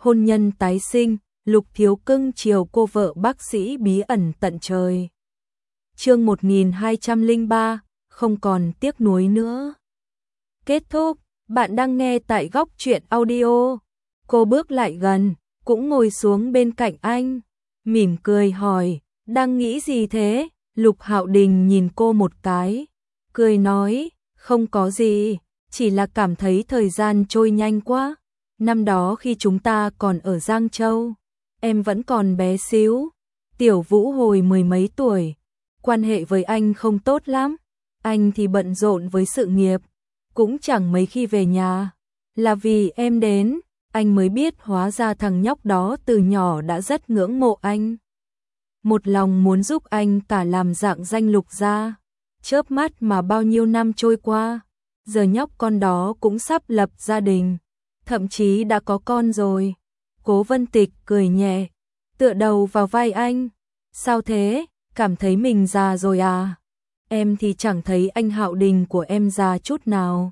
hôn nhân tái sinh, Lục Thiếu Cưng chiều cô vợ bác sĩ bí ẩn tận trời. Chương 1203, không còn tiếc nuối nữa. Kết thúc, bạn đang nghe tại Góc Truyện Audio. Cô bước lại gần, cũng ngồi xuống bên cạnh anh, mỉm cười hỏi, đang nghĩ gì thế? Lục Hạo Đình nhìn cô một cái, cười nói, không có gì, chỉ là cảm thấy thời gian trôi nhanh quá. Năm đó khi chúng ta còn ở Giang Châu, em vẫn còn bé xíu, Tiểu Vũ hồi mười mấy tuổi, quan hệ với anh không tốt lắm, anh thì bận rộn với sự nghiệp, cũng chẳng mấy khi về nhà, là vì em đến, anh mới biết hóa ra thằng nhóc đó từ nhỏ đã rất ngưỡng mộ anh. Một lòng muốn giúp anh cả làm dạng danh Lục gia. Chớp mắt mà bao nhiêu năm trôi qua, giờ nhóc con đó cũng sắp lập gia đình, thậm chí đã có con rồi. Cố Vân Tịch cười nhẹ, tựa đầu vào vai anh. Sao thế, cảm thấy mình già rồi à? Em thì chẳng thấy anh Hạo Đình của em già chút nào.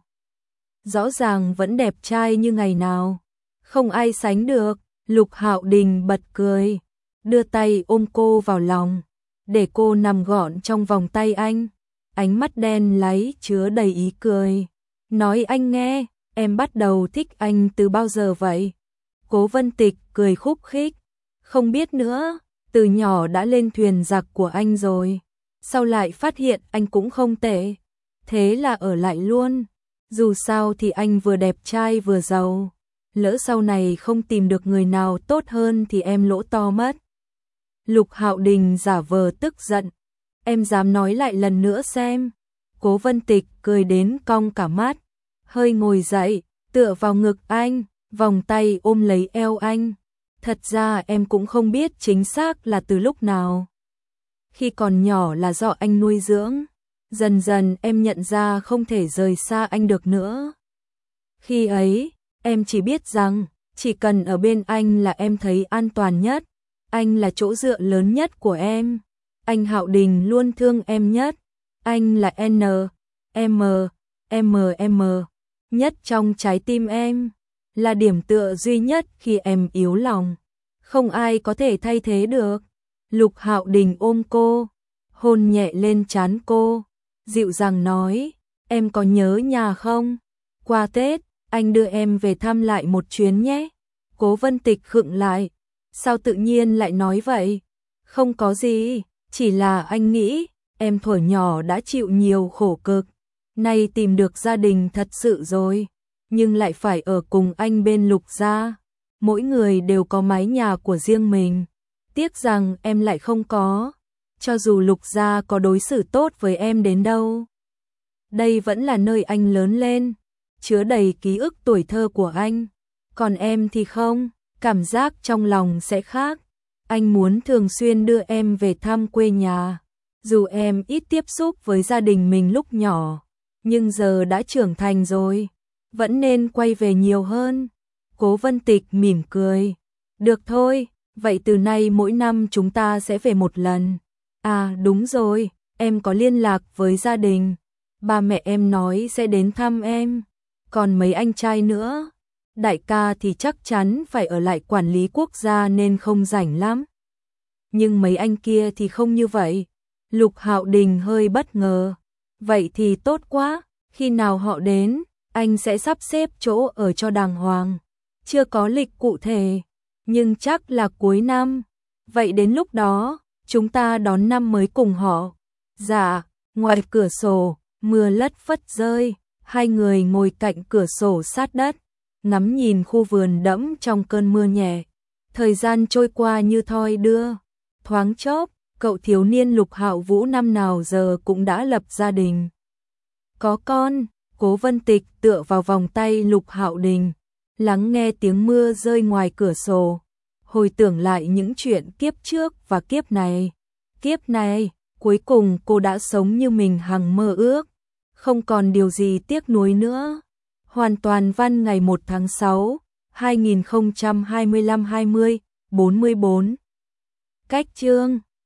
Rõ ràng vẫn đẹp trai như ngày nào. Không ai sánh được. Lục Hạo Đình bật cười, đưa tay ôm cô vào lòng, để cô nằm gọn trong vòng tay anh. Ánh mắt đen láy chứa đầy ý cười. Nói anh nghe, em bắt đầu thích anh từ bao giờ vậy? Cố Vân Tịch cười khúc khích. Không biết nữa, từ nhỏ đã lên thuyền giặc của anh rồi. Sau lại phát hiện anh cũng không tệ. Thế là ở lại luôn. Dù sao thì anh vừa đẹp trai vừa giàu. Lỡ sau này không tìm được người nào tốt hơn thì em lỗ to mất. Lục Hạo Đình giả vờ tức giận. Em dám nói lại lần nữa xem. Cố Vân Tịch cười đến cong cả mắt, hơi ngồi dậy, tựa vào ngực anh, vòng tay ôm lấy eo anh. Thật ra em cũng không biết chính xác là từ lúc nào. Khi còn nhỏ là do anh nuôi dưỡng, dần dần em nhận ra không thể rời xa anh được nữa. Khi ấy, em chỉ biết rằng, chỉ cần ở bên anh là em thấy an toàn nhất, anh là chỗ dựa lớn nhất của em. Anh Hạo Đình luôn thương em nhất, anh là M nhất trong trái tim em, là điểm tựa duy nhất khi em yếu lòng, không ai có thể thay thế được. Lục Hạo Đình ôm cô, hôn nhẹ lên trán cô, dịu dàng nói, em có nhớ nhà không? Qua Tết, anh đưa em về thăm lại một chuyến nhé. Cố Vân Tịch khựng lại, sao tự nhiên lại nói vậy? Không có gì, chỉ là anh nghĩ, em thuở nhỏ đã chịu nhiều khổ cực, nay tìm được gia đình thật sự rồi, nhưng lại phải ở cùng anh bên Lục gia. Mỗi người đều có mái nhà của riêng mình, tiếc rằng em lại không có, cho dù Lục gia có đối xử tốt với em đến đâu. Đây vẫn là nơi anh lớn lên, chứa đầy ký ức tuổi thơ của anh, còn em thì không, cảm giác trong lòng sẽ khác. Anh muốn thường xuyên đưa em về thăm quê nhà, dù em ít tiếp xúc với gia đình mình lúc nhỏ, nhưng giờ đã trưởng thành rồi, vẫn nên quay về nhiều hơn. Cố Vân Tịch mỉm cười, được thôi, vậy từ nay mỗi năm chúng ta sẽ về một lần. À đúng rồi, em có liên lạc với gia đình, ba mẹ em nói sẽ đến thăm em, còn mấy anh trai nữa. Đại ca thì chắc chắn phải ở lại quản lý quốc gia nên không rảnh lắm. Nhưng mấy anh kia thì không như vậy. Lục Hạo Đình hơi bất ngờ. Vậy thì tốt quá, khi nào họ đến, anh sẽ sắp xếp chỗ ở cho đàng hoàng. Chưa có lịch cụ thể, nhưng chắc là cuối năm. Vậy đến lúc đó, chúng ta đón năm mới cùng họ. Dạ, ngoài cửa sổ, mưa lất phất rơi, hai người ngồi cạnh cửa sổ sát đất, ngắm nhìn khu vườn đẫm trong cơn mưa nhẹ. Thời gian trôi qua như thoi đưa, thoáng chốc, cậu thiếu niên Lục Hạo Vũ năm nào giờ cũng đã lập gia đình. Có con, Cố Vân Tịch tựa vào vòng tay Lục Hạo Đình, lắng nghe tiếng mưa rơi ngoài cửa sổ, hồi tưởng lại những chuyện kiếp trước và kiếp này. Kiếp này, cuối cùng cô đã sống như mình hằng mơ ước, không còn điều gì tiếc nuối nữa. Hoàn toàn văn ngày 1 tháng 6, 2025 20, 44. Cách chương